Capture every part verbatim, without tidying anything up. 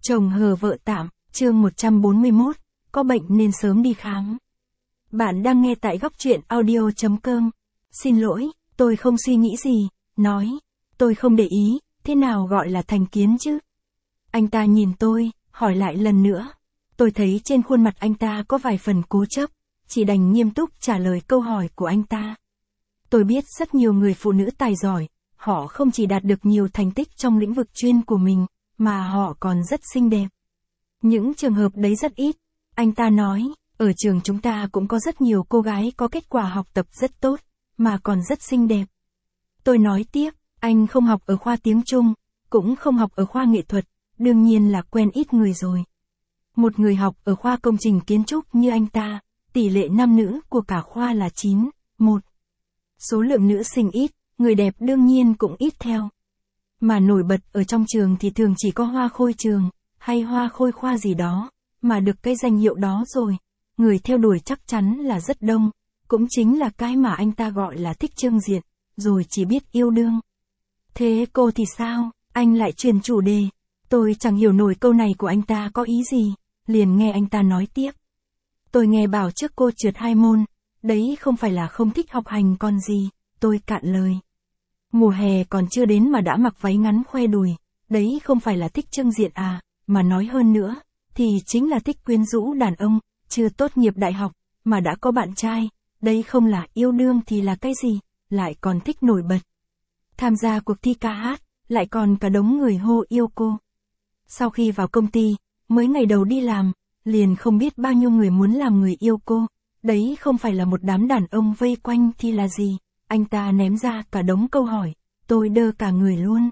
Chồng hờ vợ tạm, chương một trăm bốn mươi mốt, có bệnh nên sớm đi khám. Bạn đang nghe tại góc truyện audio chấm com. Xin lỗi, tôi không suy nghĩ gì, nói. Tôi không để ý, thế nào gọi là thành kiến chứ? Anh ta nhìn tôi, hỏi lại lần nữa. Tôi thấy trên khuôn mặt anh ta có vài phần cố chấp, chỉ đành nghiêm túc trả lời câu hỏi của anh ta. Tôi biết rất nhiều người phụ nữ tài giỏi, họ không chỉ đạt được nhiều thành tích trong lĩnh vực chuyên của mình, mà họ còn rất xinh đẹp. Những trường hợp đấy rất ít. Anh ta nói, ở trường chúng ta cũng có rất nhiều cô gái có kết quả học tập rất tốt, mà còn rất xinh đẹp. Tôi nói tiếp, anh không học ở khoa tiếng Trung, cũng không học ở khoa nghệ thuật, đương nhiên là quen ít người rồi. Một người học ở khoa công trình kiến trúc như anh ta, tỷ lệ nam nữ của cả khoa là chín, một. Số lượng nữ sinh ít, người đẹp đương nhiên cũng ít theo. Mà nổi bật ở trong trường thì thường chỉ có hoa khôi trường, hay hoa khôi khoa gì đó, mà được cái danh hiệu đó rồi. Người theo đuổi chắc chắn là rất đông, cũng chính là cái mà anh ta gọi là thích trưng diện, rồi chỉ biết yêu đương. Thế cô thì sao? Anh lại chuyển chủ đề. Tôi chẳng hiểu nổi câu này của anh ta có ý gì, liền nghe anh ta nói tiếp. Tôi nghe bảo trước cô trượt hai môn, đấy không phải là không thích học hành còn gì, tôi cạn lời. Mùa hè còn chưa đến mà đã mặc váy ngắn khoe đùi, đấy không phải là thích trưng diện à, mà nói hơn nữa, thì chính là thích quyến rũ đàn ông, chưa tốt nghiệp đại học, mà đã có bạn trai, đây không là yêu đương thì là cái gì, lại còn thích nổi bật. Tham gia cuộc thi ca hát, lại còn cả đống người hô yêu cô. Sau khi vào công ty, mới ngày đầu đi làm, liền không biết bao nhiêu người muốn làm người yêu cô, đấy không phải là một đám đàn ông vây quanh thì là gì. Anh ta ném ra cả đống câu hỏi, tôi đơ cả người luôn.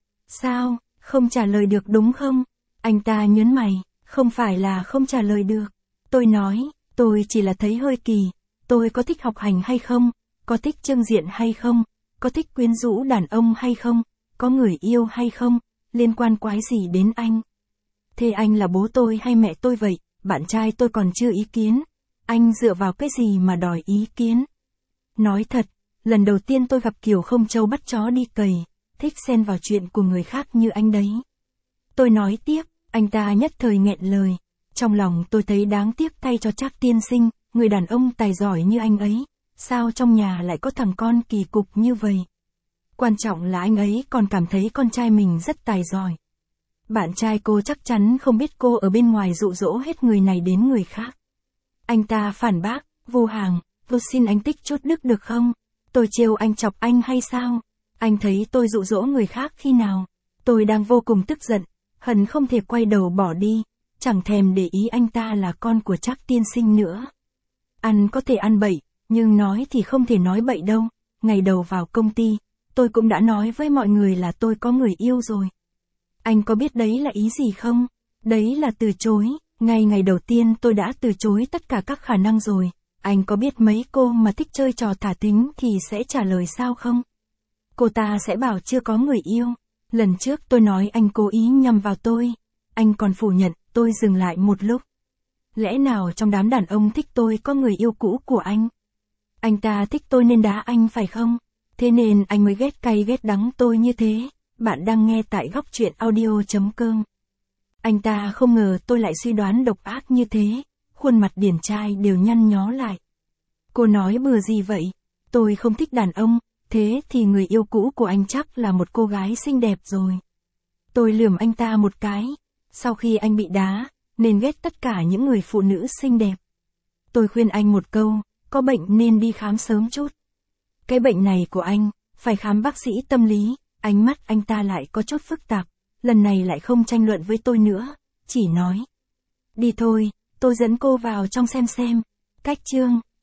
Sao, không trả lời được đúng không? Anh ta nhớn mày, không phải là không trả lời được. Tôi nói, tôi chỉ là thấy hơi kỳ, tôi có thích học hành hay không, có thích trưng diện hay không, có thích quyến rũ đàn ông hay không, có người yêu hay không, liên quan quái gì đến anh? Thế anh là bố tôi hay mẹ tôi vậy, bạn trai tôi còn chưa ý kiến, anh dựa vào cái gì mà đòi ý kiến? Nói thật, lần đầu tiên tôi gặp kiểu không trâu bắt chó đi cày, thích xen vào chuyện của người khác như anh đấy. Tôi nói tiếp, anh ta nhất thời nghẹn lời. Trong lòng tôi thấy đáng tiếc thay cho Trác tiên sinh, người đàn ông tài giỏi như anh ấy. Sao trong nhà lại có thằng con kỳ cục như vậy? Quan trọng là anh ấy còn cảm thấy con trai mình rất tài giỏi. Bạn trai cô chắc chắn không biết cô ở bên ngoài dụ dỗ hết người này đến người khác. Anh ta phản bác, vô hàng, vô xin anh tích chút đức được không? Tôi trêu anh chọc anh hay sao? Anh thấy tôi dụ dỗ người khác khi nào? Tôi đang vô cùng tức giận, hận không thể quay đầu bỏ đi, chẳng thèm để ý anh ta là con của Trác tiên sinh nữa. Ăn có thể ăn bậy, nhưng nói thì không thể nói bậy đâu. Ngày đầu vào công ty, tôi cũng đã nói với mọi người là tôi có người yêu rồi. Anh có biết đấy là ý gì không? Đấy là từ chối, ngay ngày đầu tiên tôi đã từ chối tất cả các khả năng rồi. Anh có biết mấy cô mà thích chơi trò thả thính thì sẽ trả lời sao không? Cô ta sẽ bảo chưa có người yêu. Lần trước tôi nói anh cố ý nhầm vào tôi. Anh còn phủ nhận, tôi dừng lại một lúc. Lẽ nào trong đám đàn ông thích tôi có người yêu cũ của anh? Anh ta thích tôi nên đá anh phải không? Thế nên anh mới ghét cay ghét đắng tôi như thế. Bạn đang nghe tại góc truyện audio chấm com. Anh ta không ngờ tôi lại suy đoán độc ác như thế. Khuôn mặt điển trai đều nhăn nhó lại. Cô nói bừa gì vậy? Tôi không thích đàn ông, thế thì người yêu cũ của anh chắc là một cô gái xinh đẹp rồi. Tôi lườm anh ta một cái. Sau khi anh bị đá, nên ghét tất cả những người phụ nữ xinh đẹp. Tôi khuyên anh một câu, có bệnh nên đi khám sớm chút. Cái bệnh này của anh, phải khám bác sĩ tâm lý. Ánh mắt anh ta lại có chút phức tạp, lần này lại không tranh luận với tôi nữa, chỉ nói. Đi thôi, tôi dẫn cô vào trong xem xem. Cách chương.